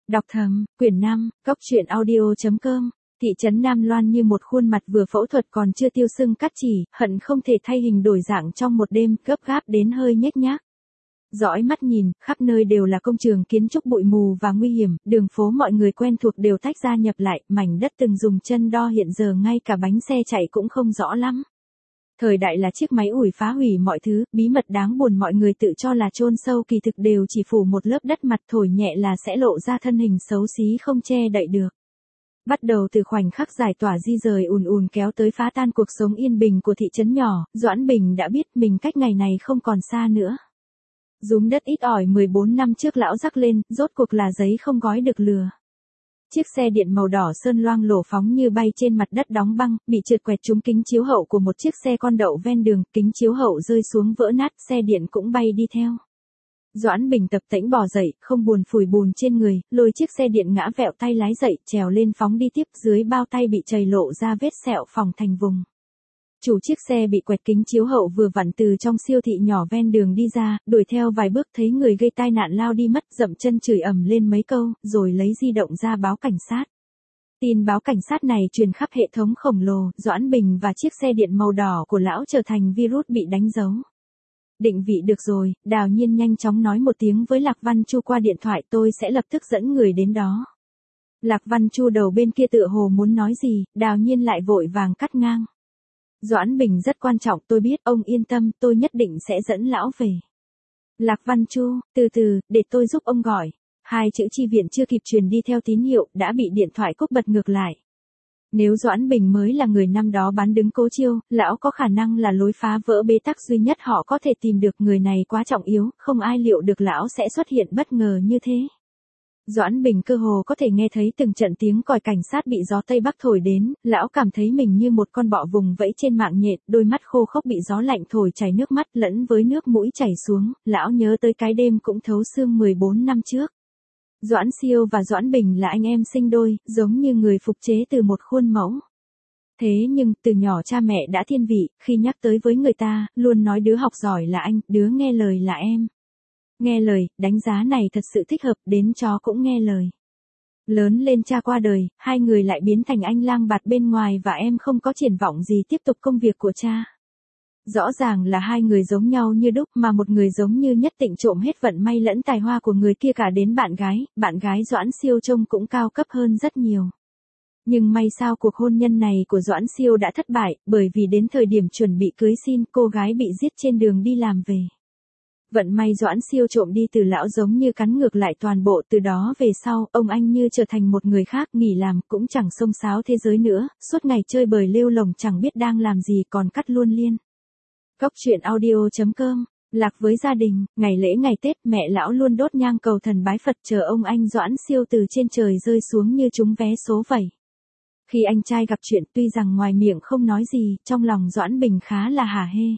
Đọc thầm, quyển 5, Cốc truyện audio.com. Thị trấn Nam Loan như một khuôn mặt vừa phẫu thuật còn chưa tiêu sưng cắt chỉ, hận không thể thay hình đổi dạng trong một đêm, gấp gáp đến hơi nhếch nhác. Dõi mắt nhìn, khắp nơi đều là công trường kiến trúc bụi mù và nguy hiểm, đường phố mọi người quen thuộc đều tách ra nhập lại, mảnh đất từng dùng chân đo hiện giờ ngay cả bánh xe chạy cũng không rõ lắm. Thời đại là chiếc máy ủi phá hủy mọi thứ, bí mật đáng buồn mọi người tự cho là chôn sâu kỳ thực đều chỉ phủ một lớp đất mặt thổi nhẹ là sẽ lộ ra thân hình xấu xí không che đậy được. Bắt đầu từ khoảnh khắc giải tỏa di rời ùn ùn kéo tới phá tan cuộc sống yên bình của thị trấn nhỏ, Doãn Bình đã biết mình cách ngày này không còn xa nữa. Rúm đất ít ỏi 14 năm trước lão rắc lên, rốt cuộc là giấy không gói được lừa. Chiếc xe điện màu đỏ sơn loang lổ phóng như bay trên mặt đất đóng băng, bị trượt quẹt trúng kính chiếu hậu của một chiếc xe con đậu ven đường, kính chiếu hậu rơi xuống vỡ nát, xe điện cũng bay đi theo. Doãn Bình tập tễnh bò dậy, không buồn phủi bùn trên người, lôi chiếc xe điện ngã vẹo tay lái dậy, trèo lên phóng đi tiếp, dưới bao tay bị chày lộ ra vết sẹo phồng thành vùng. Chủ chiếc xe bị quẹt kính chiếu hậu vừa vặn từ trong siêu thị nhỏ ven đường đi ra, đuổi theo vài bước thấy người gây tai nạn lao đi mất, dậm chân chửi ầm lên mấy câu, rồi lấy di động ra báo cảnh sát. Tin báo cảnh sát này truyền khắp hệ thống khổng lồ, Doãn Bình và chiếc xe điện màu đỏ của lão trở thành virus bị đánh dấu. Định vị được rồi, Đào Nhiên nhanh chóng nói một tiếng với Lạc Văn Chu qua điện thoại, tôi sẽ lập tức dẫn người đến đó. Lạc Văn Chu đầu bên kia tựa hồ muốn nói gì, Đào Nhiên lại vội vàng cắt ngang. Doãn Bình rất quan trọng, tôi biết, ông yên tâm, tôi nhất định sẽ dẫn lão về. Lạc Văn Chu, từ từ, để tôi giúp ông gọi. Hai chữ chi viện chưa kịp truyền đi theo tín hiệu, đã bị điện thoại cúp bật ngược lại. Nếu Doãn Bình mới là người năm đó bán đứng Cố Chiêu, lão có khả năng là lối phá vỡ bế tắc duy nhất họ có thể tìm được, người này quá trọng yếu, không ai liệu được lão sẽ xuất hiện bất ngờ như thế. Doãn Bình cơ hồ có thể nghe thấy từng trận tiếng còi cảnh sát bị gió Tây Bắc thổi đến, lão cảm thấy mình như một con bọ vùng vẫy trên mạng nhện, đôi mắt khô khốc bị gió lạnh thổi chảy nước mắt lẫn với nước mũi chảy xuống, lão nhớ tới cái đêm cũng thấu xương 14 năm trước. Doãn Siêu và Doãn Bình là anh em sinh đôi, giống như người phục chế từ một khuôn mẫu. Thế nhưng, từ nhỏ cha mẹ đã thiên vị, khi nhắc tới với người ta, luôn nói đứa học giỏi là anh, đứa nghe lời là em. Nghe lời, đánh giá này thật sự thích hợp, đến chó cũng nghe lời. Lớn lên cha qua đời, hai người lại biến thành anh lang bạt bên ngoài và em không có triển vọng gì tiếp tục công việc của cha. Rõ ràng là hai người giống nhau như đúc mà một người giống như nhất định trộm hết vận may lẫn tài hoa của người kia cả đến bạn gái Doãn Siêu trông cũng cao cấp hơn rất nhiều. Nhưng may sao cuộc hôn nhân này của Doãn Siêu đã thất bại, bởi vì đến thời điểm chuẩn bị cưới xin, cô gái bị giết trên đường đi làm về. Vận may Doãn Siêu trộm đi từ lão giống như cắn ngược lại toàn bộ, từ đó về sau, ông anh như trở thành một người khác, nghỉ làm, cũng chẳng xông xáo thế giới nữa, suốt ngày chơi bời lêu lồng chẳng biết đang làm gì còn cắt luôn liên. Cốc truyện audio.com. Lạc với gia đình, ngày lễ ngày Tết mẹ lão luôn đốt nhang cầu thần bái Phật chờ ông anh Doãn Siêu từ trên trời rơi xuống như trúng vé số vậy. Khi anh trai gặp chuyện tuy rằng ngoài miệng không nói gì, trong lòng Doãn Bình khá là hả hê.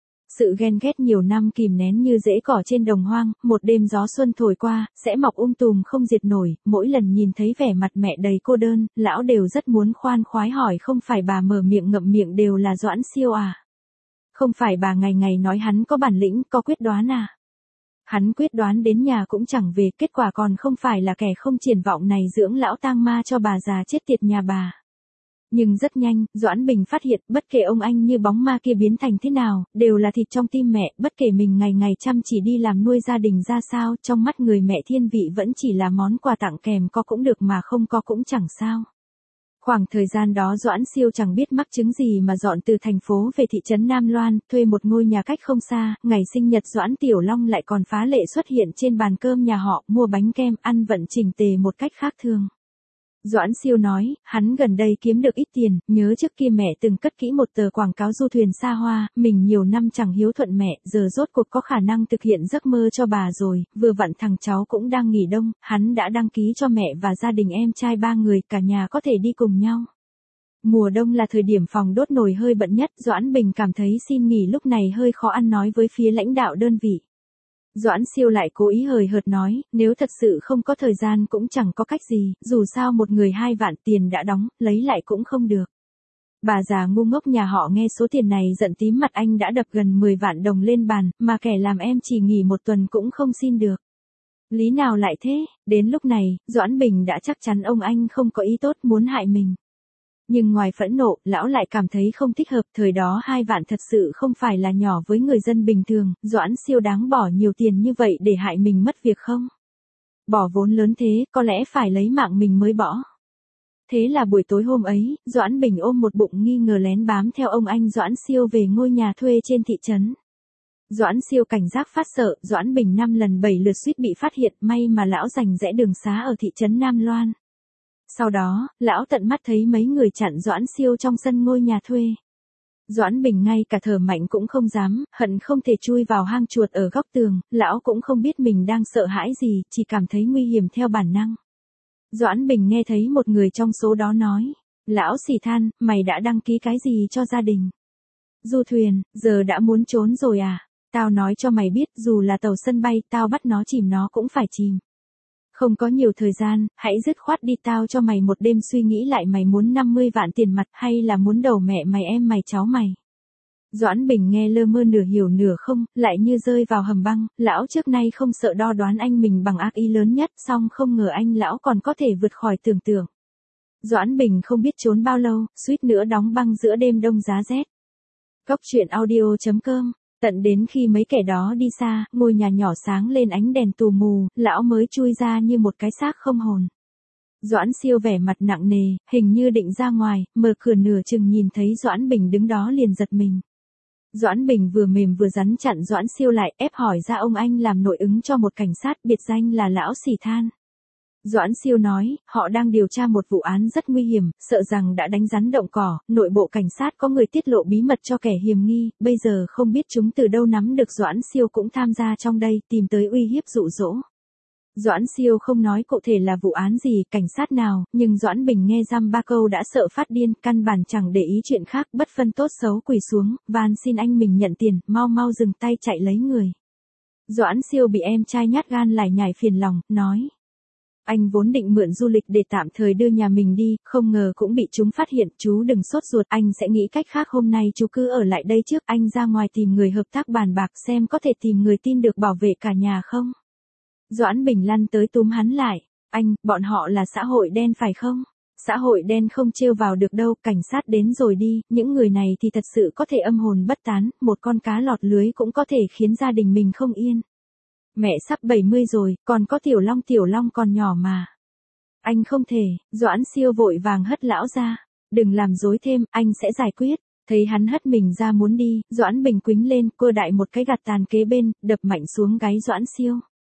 Sự ghen ghét nhiều năm kìm nén như rễ cỏ trên đồng hoang, một đêm gió xuân thổi qua, sẽ mọc tùm không diệt nổi, mỗi lần nhìn thấy vẻ mặt mẹ đầy cô đơn, lão đều rất muốn khoan khoái hỏi không phải bà mở miệng ngậm miệng đều là Doãn Siêu à? Không phải bà ngày ngày nói hắn có bản lĩnh, có quyết đoán à? Hắn quyết đoán đến nhà cũng chẳng về, kết quả còn không phải là kẻ không triển vọng này dưỡng lão tang ma cho bà già chết tiệt nhà bà. Nhưng rất nhanh, Doãn Bình phát hiện, bất kể ông anh như bóng ma kia biến thành thế nào, đều là thịt trong tim mẹ, bất kể mình ngày ngày chăm chỉ đi làm nuôi gia đình ra sao, trong mắt người mẹ thiên vị vẫn chỉ là món quà tặng kèm, có cũng được mà không có cũng chẳng sao. Khoảng thời gian đó Doãn Siêu chẳng biết mắc chứng gì mà dọn từ thành phố về thị trấn Nam Loan, thuê một ngôi nhà cách không xa, ngày sinh nhật Doãn Tiểu Long lại còn phá lệ xuất hiện trên bàn cơm nhà họ, mua bánh kem, ăn vận chỉnh tề một cách khác thường. Doãn Siêu nói, hắn gần đây kiếm được ít tiền, nhớ trước kia mẹ từng cất kỹ một tờ quảng cáo du thuyền xa hoa, mình nhiều năm chẳng hiếu thuận mẹ, giờ rốt cuộc có khả năng thực hiện giấc mơ cho bà rồi, vừa vặn thằng cháu cũng đang nghỉ đông, hắn đã đăng ký cho mẹ và gia đình em trai 3 người, cả nhà có thể đi cùng nhau. Mùa đông là thời điểm phòng đốt nồi hơi bận nhất, Doãn Bình cảm thấy xin nghỉ lúc này hơi khó ăn nói với phía lãnh đạo đơn vị. Doãn Siêu lại cố ý hời hợt nói, nếu thật sự không có thời gian cũng chẳng có cách gì, dù sao một người 2 vạn tiền đã đóng, lấy lại cũng không được. Bà già ngu ngốc nhà họ nghe số tiền này giận tím mặt, anh đã đập gần 10 vạn đồng lên bàn, mà kẻ làm em chỉ nghỉ 1 tuần cũng không xin được. Lý nào lại thế, đến lúc này, Doãn Bình đã chắc chắn ông anh không có ý tốt muốn hại mình. Nhưng ngoài phẫn nộ, lão lại cảm thấy không thích hợp, thời đó 2 vạn thật sự không phải là nhỏ với người dân bình thường, Doãn Siêu đáng bỏ nhiều tiền như vậy để hại mình mất việc không? Bỏ vốn lớn thế, có lẽ phải lấy mạng mình mới bỏ. Thế là buổi tối hôm ấy, Doãn Bình ôm một bụng nghi ngờ lén bám theo ông anh Doãn Siêu về ngôi nhà thuê trên thị trấn. Doãn Siêu cảnh giác phát sợ, Doãn Bình 5 lần 7 lượt suýt bị phát hiện, may mà lão giành rẽ đường xá ở thị trấn Nam Loan. Sau đó, lão tận mắt thấy mấy người chặn Doãn Siêu trong sân ngôi nhà thuê. Doãn Bình ngay cả thở mạnh cũng không dám, hận không thể chui vào hang chuột ở góc tường, lão cũng không biết mình đang sợ hãi gì, chỉ cảm thấy nguy hiểm theo bản năng. Doãn Bình nghe thấy một người trong số đó nói, lão Xỉ Than, mày đã đăng ký cái gì cho gia đình? Du thuyền, giờ đã muốn trốn rồi à? Tao nói cho mày biết, dù là tàu sân bay, tao bắt nó chìm nó cũng phải chìm. Không có nhiều thời gian, hãy dứt khoát đi, tao cho mày một đêm suy nghĩ lại, mày muốn 50 vạn tiền mặt hay là muốn đầu mẹ mày em mày cháu mày. Doãn Bình nghe lơ mơ nửa hiểu nửa không, lại như rơi vào hầm băng, lão trước nay không sợ đo đoán anh mình bằng ác ý lớn nhất, song không ngờ anh lão còn có thể vượt khỏi tưởng tượng. Doãn Bình không biết trốn bao lâu, suýt nữa đóng băng giữa đêm đông giá rét. Cốc truyện audio.com. Tận đến khi mấy kẻ đó đi xa, ngôi nhà nhỏ sáng lên ánh đèn tù mù, lão mới chui ra như một cái xác không hồn. Doãn Siêu vẻ mặt nặng nề, hình như định ra ngoài, mở cửa nửa chừng nhìn thấy Doãn Bình đứng đó liền giật mình. Doãn Bình vừa mềm vừa rắn chặn Doãn Siêu lại, ép hỏi ra ông anh làm nội ứng cho một cảnh sát biệt danh là lão Xỉ Than. Doãn Siêu nói, họ đang điều tra một vụ án rất nguy hiểm, sợ rằng đã đánh rắn động cỏ, nội bộ cảnh sát có người tiết lộ bí mật cho kẻ hiềm nghi, bây giờ không biết chúng từ đâu nắm được. Doãn Siêu cũng tham gia trong đây, tìm tới uy hiếp dụ dỗ. Doãn Siêu không nói cụ thể là vụ án gì, cảnh sát nào, nhưng Doãn Bình nghe dăm ba câu đã sợ phát điên, căn bản chẳng để ý chuyện khác, bất phân tốt xấu quỳ xuống, van xin anh mình nhận tiền, mau mau dừng tay chạy lấy người. Doãn Siêu bị em trai nhát gan lải nhải phiền lòng, nói. Anh vốn định mượn du lịch để tạm thời đưa nhà mình đi, không ngờ cũng bị chúng phát hiện, chú đừng sốt ruột, anh sẽ nghĩ cách khác, hôm nay chú cứ ở lại đây trước, anh ra ngoài tìm người hợp tác bàn bạc xem có thể tìm người tin được bảo vệ cả nhà không. Doãn Bình lăn tới túm hắn lại, anh, bọn họ là xã hội đen phải không? Xã hội đen không trêu vào được đâu, cảnh sát đến rồi đi, những người này thì thật sự có thể âm hồn bất tán, một con cá lọt lưới cũng có thể khiến gia đình mình không yên. Mẹ sắp 70 rồi, còn có Tiểu Long còn nhỏ mà. Anh không thể, Doãn Siêu vội vàng hất lão ra. Đừng làm dối thêm, anh sẽ giải quyết. Thấy hắn hất mình ra muốn đi, Doãn Bình quýnh lên, cưa đại một cái gạt tàn kế bên, đập mạnh xuống gáy Doãn Siêu.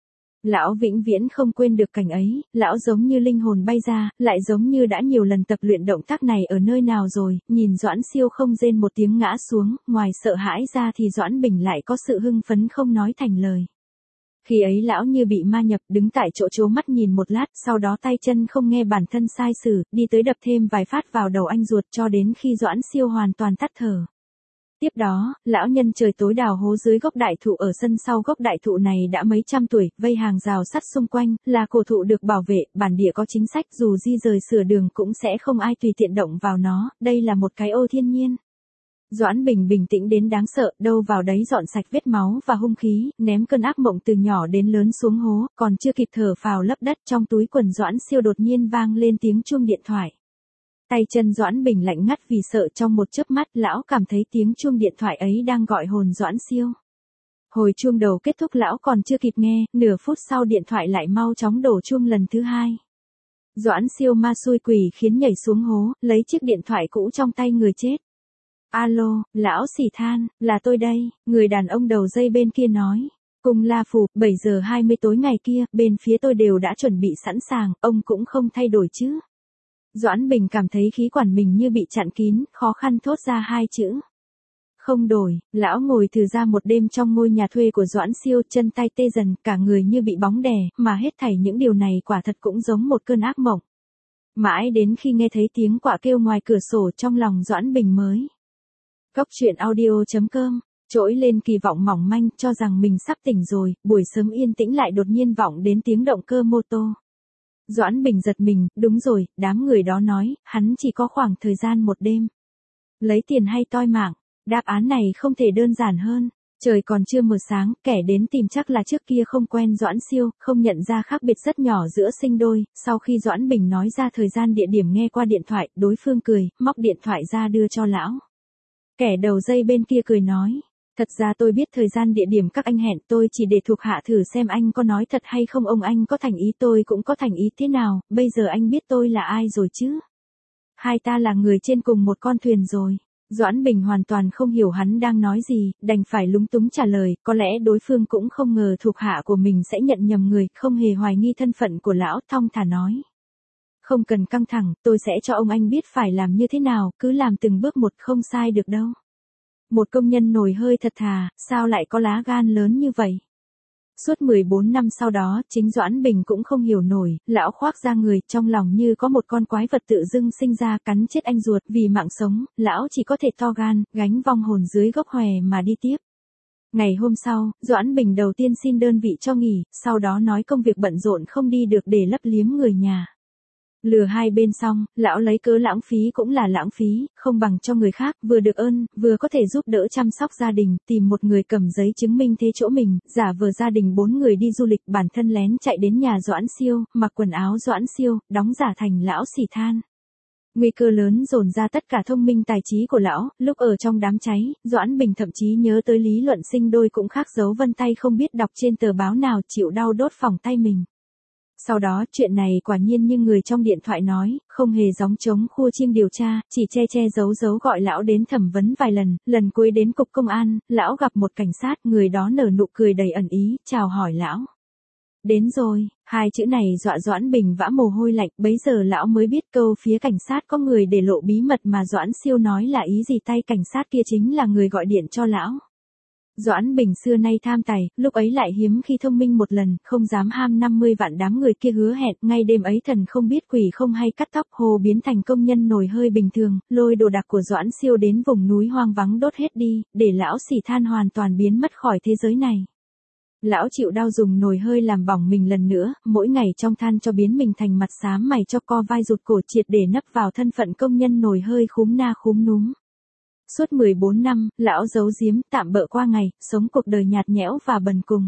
Lão vĩnh viễn không quên được cảnh ấy, lão giống như linh hồn bay ra, lại giống như đã nhiều lần tập luyện động tác này ở nơi nào rồi, nhìn Doãn Siêu không rên một tiếng ngã xuống, ngoài sợ hãi ra thì Doãn Bình lại có sự hưng phấn không nói thành lời. Khi ấy lão như bị ma nhập, đứng tại chỗ trố mắt nhìn một lát, sau đó tay chân không nghe bản thân sai sử, đi tới đập thêm vài phát vào đầu anh ruột cho đến khi Doãn Siêu hoàn toàn tắt thở. Tiếp đó, lão nhân trời tối đào hố dưới gốc đại thụ ở sân sau. Gốc đại thụ này đã mấy trăm tuổi, vây hàng rào sắt xung quanh, là cổ thụ được bảo vệ, bản địa có chính sách dù di rời sửa đường cũng sẽ không ai tùy tiện động vào nó, đây là một cái ô thiên nhiên. Doãn Bình bình tĩnh đến đáng sợ, đâu vào đấy dọn sạch vết máu và hung khí, ném cơn ác mộng từ nhỏ đến lớn xuống hố, còn chưa kịp thở phào lấp đất, trong túi quần Doãn Siêu đột nhiên vang lên tiếng chuông điện thoại. Tay chân Doãn Bình lạnh ngắt vì sợ, trong một chớp mắt lão cảm thấy tiếng chuông điện thoại ấy đang gọi hồn Doãn Siêu. Hồi chuông đầu kết thúc lão còn chưa kịp nghe, nửa phút sau điện thoại lại mau chóng đổ chuông lần thứ hai. Doãn Siêu ma xui quỷ khiến nhảy xuống hố, lấy chiếc điện thoại cũ trong tay người chết. Alo, lão Xỉ Than, là tôi đây, người đàn ông đầu dây bên kia nói. Cùng La Phủ, 7 giờ 20 tối ngày kia, bên phía tôi đều đã chuẩn bị sẵn sàng, ông cũng không thay đổi chứ. Doãn Bình cảm thấy khí quản mình như bị chặn kín, khó khăn thốt ra hai chữ. Không đổi, lão ngồi thử ra một đêm trong ngôi nhà thuê của Doãn Siêu, chân tay tê dần, cả người như bị bóng đè, mà hết thảy những điều này quả thật cũng giống một cơn ác mộng. Mãi đến khi nghe thấy tiếng quạ kêu ngoài cửa sổ, trong lòng Doãn Bình mới. Cốc truyện audio.com, trỗi lên kỳ vọng mỏng manh, cho rằng mình sắp tỉnh rồi, buổi sớm yên tĩnh lại đột nhiên vọng đến tiếng động cơ mô tô. Doãn Bình giật mình, đúng rồi, đám người đó nói, hắn chỉ có khoảng thời gian một đêm. Lấy tiền hay toi mạng, đáp án này không thể đơn giản hơn. Trời còn chưa mờ sáng, kẻ đến tìm chắc là trước kia không quen Doãn Siêu, không nhận ra khác biệt rất nhỏ giữa sinh đôi, sau khi Doãn Bình nói ra thời gian địa điểm nghe qua điện thoại, đối phương cười, móc điện thoại ra đưa cho lão. Kẻ đầu dây bên kia cười nói, thật ra tôi biết thời gian địa điểm các anh hẹn, tôi chỉ để thuộc hạ thử xem anh có nói thật hay không, ông anh có thành ý tôi cũng có thành ý, thế nào, bây giờ anh biết tôi là ai rồi chứ? Hai ta là người trên cùng một con thuyền rồi. Doãn Bình hoàn toàn không hiểu hắn đang nói gì, đành phải lúng túng trả lời, có lẽ đối phương cũng không ngờ thuộc hạ của mình sẽ nhận nhầm người, không hề hoài nghi thân phận của lão, thong thả nói. Không cần căng thẳng, tôi sẽ cho ông anh biết phải làm như thế nào, cứ làm từng bước một, không sai được đâu. Một công nhân nồi hơi thật thà, sao lại có lá gan lớn như vậy? Suốt 14 năm sau đó, chính Doãn Bình cũng không hiểu nổi, lão khoác ra người, trong lòng như có một con quái vật tự dưng sinh ra cắn chết anh ruột, vì mạng sống, lão chỉ có thể to gan, gánh vong hồn dưới gốc hòe mà đi tiếp. Ngày hôm sau, Doãn Bình đầu tiên xin đơn vị cho nghỉ, sau đó nói công việc bận rộn không đi được để lấp liếm người nhà. Lừa hai bên xong, lão lấy cớ lãng phí cũng là lãng phí, không bằng cho người khác, vừa được ơn, vừa có thể giúp đỡ chăm sóc gia đình, tìm một người cầm giấy chứng minh thế chỗ mình, giả vờ gia đình 4 người đi du lịch, bản thân lén chạy đến nhà Doãn Siêu, mặc quần áo Doãn Siêu, đóng giả thành lão xỉ than. Nguy cơ lớn dồn ra tất cả thông minh tài trí của lão, lúc ở trong đám cháy, Doãn Bình thậm chí nhớ tới lý luận sinh đôi cũng khác dấu vân tay không biết đọc trên tờ báo nào, chịu đau đốt phỏng tay mình. Sau đó, chuyện này quả nhiên như người trong điện thoại nói, không hề gióng trống khua chiêng điều tra, chỉ che giấu gọi lão đến thẩm vấn vài lần, lần cuối đến cục công an, lão gặp một cảnh sát, người đó nở nụ cười đầy ẩn ý, chào hỏi lão. Đến rồi, hai chữ này dọa Doãn Bình vã mồ hôi lạnh, bấy giờ lão mới biết câu phía cảnh sát có người để lộ bí mật mà Doãn Siêu nói là ý gì, tay cảnh sát kia chính là người gọi điện cho lão. Doãn Bình xưa nay tham tài, lúc ấy lại hiếm khi thông minh một lần, không dám ham 50 vạn đám người kia hứa hẹn, ngay đêm ấy thần không biết quỷ không hay cắt tóc hồ biến thành công nhân nồi hơi bình thường, lôi đồ đạc của Doãn Siêu đến vùng núi hoang vắng đốt hết đi, để lão xỉ than hoàn toàn biến mất khỏi thế giới này. Lão chịu đau dùng nồi hơi làm bỏng mình lần nữa, mỗi ngày trong than cho biến mình thành mặt xám mày cho co vai rụt cổ triệt để nấp vào thân phận công nhân nồi hơi khúm na khúm núm. Suốt 14 năm, lão giấu giếm, tạm bợ qua ngày, sống cuộc đời nhạt nhẽo và bần cùng.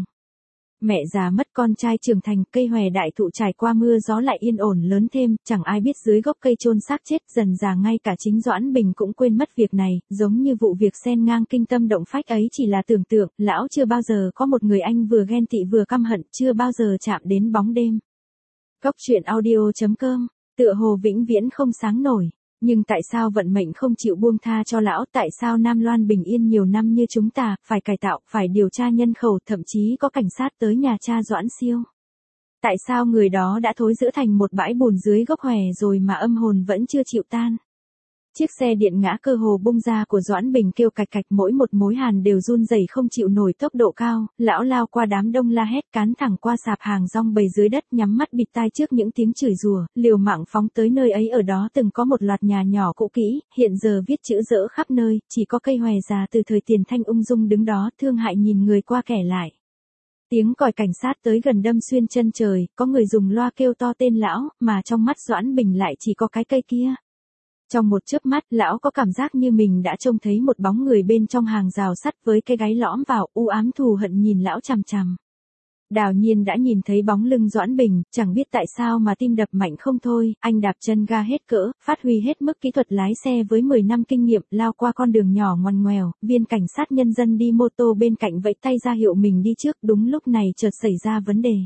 Mẹ già mất con trai trưởng thành, cây hòe đại thụ trải qua mưa gió lại yên ổn lớn thêm, chẳng ai biết dưới gốc cây chôn xác chết, dần già ngay cả chính Doãn Bình cũng quên mất việc này, giống như vụ việc xen ngang kinh tâm động phách ấy chỉ là tưởng tượng, lão chưa bao giờ có một người anh vừa ghen tị vừa căm hận, chưa bao giờ chạm đến bóng đêm. Góc truyện audio.com, tựa hồ vĩnh viễn không sáng nổi. Nhưng tại sao vận mệnh không chịu buông tha cho lão, tại sao Nam Loan bình yên nhiều năm như chúng ta, phải cải tạo, phải điều tra nhân khẩu, thậm chí có cảnh sát tới nhà cha Doãn Siêu. Tại sao người đó đã thối rữa thành một bãi bùn dưới gốc hòe rồi mà âm hồn vẫn chưa chịu tan. Chiếc xe điện ngã cơ hồ bung ra của Doãn Bình kêu cạch cạch, mỗi một mối hàn đều run rẩy không chịu nổi tốc độ cao, lão lao qua đám đông la hét, cán thẳng qua sạp hàng rong bày dưới đất, nhắm mắt bịt tai trước những tiếng chửi rủa, liều mạng phóng tới nơi ấy. Ở đó từng có một loạt nhà nhỏ cũ kỹ, hiện giờ viết chữ rỡ khắp nơi, chỉ có cây hòe già từ thời Tiền Thanh ung dung đứng đó, thương hại nhìn người qua kẻ lại. Tiếng còi cảnh sát tới gần đâm xuyên chân trời, có người dùng loa kêu to tên lão, mà trong mắt Doãn Bình lại chỉ có cái cây kia. Trong một chớp mắt, lão có cảm giác như mình đã trông thấy một bóng người bên trong hàng rào sắt với cái gáy lõm vào, u ám thù hận nhìn lão chằm chằm. Đào Nhiên đã nhìn thấy bóng lưng Doãn Bình, chẳng biết tại sao mà tim đập mạnh không thôi, anh đạp chân ga hết cỡ, phát huy hết mức kỹ thuật lái xe với 10 năm kinh nghiệm, lao qua con đường nhỏ ngoằn ngoèo, viên cảnh sát nhân dân đi mô tô bên cạnh vẫy tay ra hiệu mình đi trước, đúng lúc này chợt xảy ra vấn đề.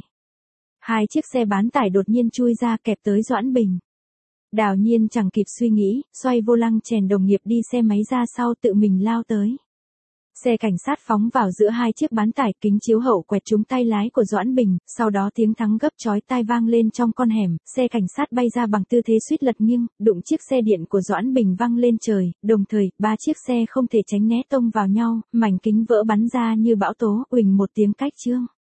Hai chiếc xe bán tải đột nhiên chui ra kẹp tới Doãn Bình. Đào Nhiên chẳng kịp suy nghĩ, xoay vô lăng chèn đồng nghiệp đi xe máy ra sau tự mình lao tới. Xe cảnh sát phóng vào giữa hai chiếc bán tải, kính chiếu hậu quẹt trúng tay lái của Doãn Bình, sau đó tiếng thắng gấp chói tai vang lên trong con hẻm, xe cảnh sát bay ra bằng tư thế suýt lật nghiêng, đụng chiếc xe điện của Doãn Bình văng lên trời, đồng thời, ba chiếc xe không thể tránh né tông vào nhau, mảnh kính vỡ bắn ra như bão tố, uỳnh một tiếng cách trương.